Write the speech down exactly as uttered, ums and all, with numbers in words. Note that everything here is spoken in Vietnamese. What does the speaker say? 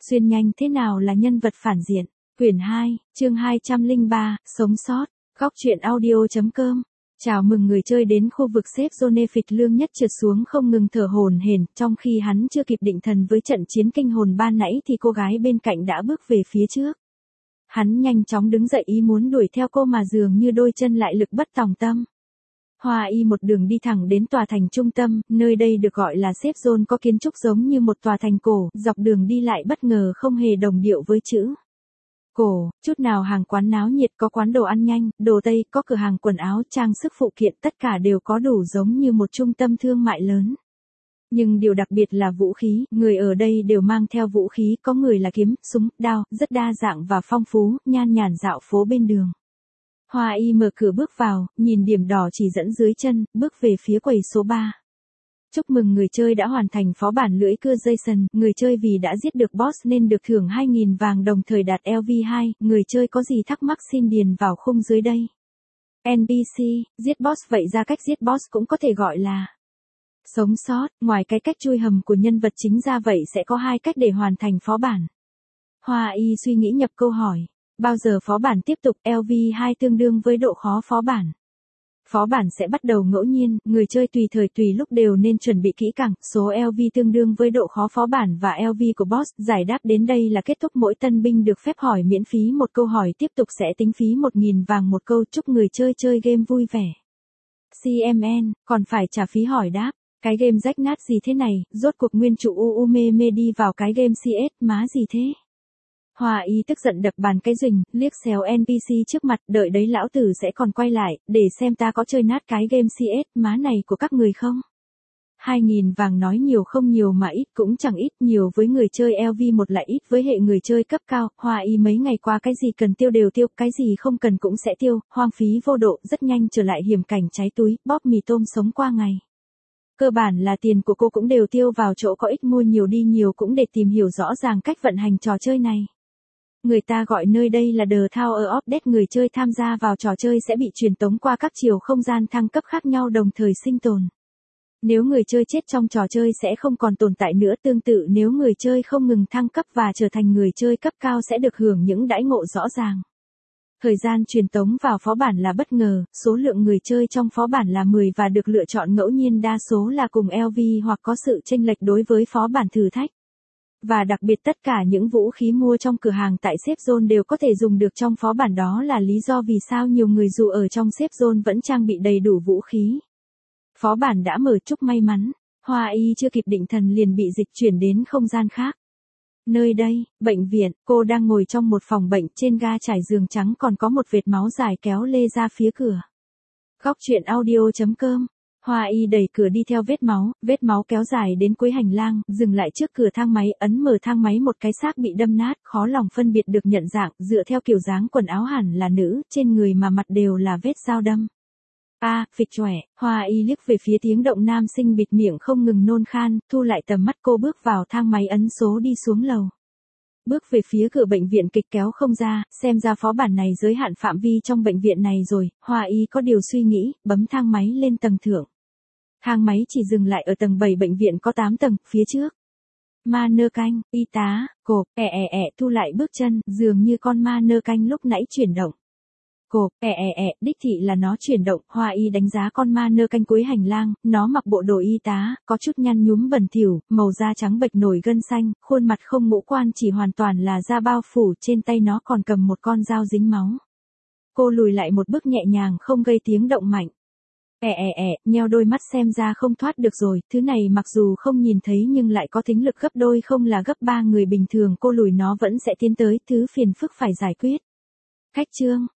Xuyên nhanh thế nào là nhân vật phản diện. Quyển hai, chương hai trăm lẻ ba, sống sót. Góc truyện audio.com. Chào mừng người chơi đến khu vực safe zone. Phịch Lương Nhất trượt xuống không ngừng thở hổn hển, trong khi hắn chưa kịp định thần với trận chiến kinh hồn ban nãy thì cô gái bên cạnh đã bước về phía trước. Hắn nhanh chóng đứng dậy ý muốn đuổi theo cô mà dường như đôi chân lại lực bất tòng tâm. Hoa Y một đường đi thẳng đến tòa thành trung tâm, nơi đây được gọi là safe zone, có kiến trúc giống như một tòa thành cổ, dọc đường đi lại bất ngờ không hề đồng điệu với chữ cổ, chút nào hàng quán náo nhiệt, có quán đồ ăn nhanh, đồ Tây, có cửa hàng quần áo, trang sức phụ kiện, tất cả đều có đủ giống như một trung tâm thương mại lớn. Nhưng điều đặc biệt là vũ khí, người ở đây đều mang theo vũ khí, có người là kiếm, súng, đao, rất đa dạng và phong phú, nhan nhản dạo phố bên đường. Hoa Y mở cửa bước vào, nhìn điểm đỏ chỉ dẫn dưới chân, bước về phía quầy số ba. Chúc mừng người chơi đã hoàn thành phó bản lưỡi cưa Jason, người chơi vì đã giết được boss nên được thưởng hai nghìn vàng đồng thời đạt L V hai, người chơi có gì thắc mắc xin điền vào khung dưới đây. en pê xê, giết boss, vậy ra cách giết boss cũng có thể gọi là sống sót, ngoài cái cách chui hầm của nhân vật chính ra vậy sẽ có hai cách để hoàn thành phó bản. Hoa Y suy nghĩ nhập câu hỏi, bao giờ phó bản tiếp tục, L V hai tương đương với độ khó phó bản. Phó bản sẽ bắt đầu ngẫu nhiên, người chơi tùy thời tùy lúc đều nên chuẩn bị kỹ càng, số L V tương đương với độ khó phó bản và L V của boss. Giải đáp đến đây là kết thúc, mỗi tân binh được phép hỏi miễn phí một câu hỏi, tiếp tục sẽ tính phí một nghìn vàng một câu. Chúc người chơi chơi game vui vẻ. xê em en, còn phải trả phí hỏi đáp. Cái game rách nát gì thế này, rốt cuộc nguyên chủ u u mê mê đi vào cái game xê ét, má gì thế? Hoa Y tức giận đập bàn cái rình, liếc xéo en pê xê trước mặt, đợi đấy lão tử sẽ còn quay lại, để xem ta có chơi nát cái game xê ét má này của các người không. Hai nghìn vàng nói nhiều không nhiều mà ít cũng chẳng ít, nhiều với người chơi L V một lại ít với hệ người chơi cấp cao. Hoa Y mấy ngày qua cái gì cần tiêu đều tiêu, cái gì không cần cũng sẽ tiêu, hoang phí vô độ, rất nhanh trở lại hiểm cảnh cháy túi, bóp mì tôm sống qua ngày. Cơ bản là tiền của cô cũng đều tiêu vào chỗ có ích, mua nhiều đi nhiều cũng để tìm hiểu rõ ràng cách vận hành trò chơi này. Người ta gọi nơi đây là The Tower of Death, người chơi tham gia vào trò chơi sẽ bị truyền tống qua các chiều không gian thăng cấp khác nhau đồng thời sinh tồn. Nếu người chơi chết trong trò chơi sẽ không còn tồn tại nữa, tương tự nếu người chơi không ngừng thăng cấp và trở thành người chơi cấp cao sẽ được hưởng những đãi ngộ rõ ràng. Thời gian truyền tống vào phó bản là bất ngờ, số lượng người chơi trong phó bản là mười và được lựa chọn ngẫu nhiên, đa số là cùng L V hoặc có sự chênh lệch đối với phó bản thử thách. Và đặc biệt tất cả những vũ khí mua trong cửa hàng tại safe zone đều có thể dùng được trong phó bản, đó là lý do vì sao nhiều người dù ở trong safe zone vẫn trang bị đầy đủ vũ khí. Phó bản đã mở, chúc may mắn. Hoa Y chưa kịp định thần liền bị dịch chuyển đến không gian khác. Nơi đây, bệnh viện, cô đang ngồi trong một phòng bệnh, trên ga trải giường trắng còn có một vệt máu dài kéo lê ra phía cửa. Góc truyện audio.com. Hoa Y đẩy cửa đi theo vết máu, vết máu kéo dài đến cuối hành lang, dừng lại trước cửa thang máy, ấn mở thang máy, một cái xác bị đâm nát, khó lòng phân biệt được nhận dạng, dựa theo kiểu dáng quần áo hẳn là nữ, trên người mà mặt đều là vết dao đâm. A, à, phịch chòe, Hoa Y liếc về phía tiếng động, nam sinh bịt miệng không ngừng nôn khan, thu lại tầm mắt, cô bước vào thang máy ấn số đi xuống lầu. Bước về phía cửa bệnh viện kịch kéo không ra, xem ra phó bản này giới hạn phạm vi trong bệnh viện này rồi. Hoa Y có điều suy nghĩ, bấm thang máy lên tầng thượng. Thang máy chỉ dừng lại ở tầng bảy, bệnh viện có tám tầng, phía trước. Ma nơ canh, y tá, cộp, ẹ ẹ ẹ, thu lại bước chân, dường như con ma nơ canh lúc nãy chuyển động. Cộp, ẹ ẹ ẹ, đích thị là nó chuyển động. Hoa Y đánh giá con ma nơ canh cuối hành lang, nó mặc bộ đồ y tá, có chút nhăn nhúm bẩn thỉu, màu da trắng bệch nổi gân xanh, khuôn mặt không ngũ quan, chỉ hoàn toàn là da bao phủ, trên tay nó còn cầm một con dao dính máu. Cô lùi lại một bước nhẹ nhàng không gây tiếng động mạnh. Ẹ ẹ ẹ, nheo đôi mắt xem ra không thoát được rồi, thứ này mặc dù không nhìn thấy nhưng lại có tính lực gấp đôi không là gấp ba người bình thường, cô lùi nó vẫn sẽ tiến tới, thứ phiền phức phải giải quyết. Khách trương,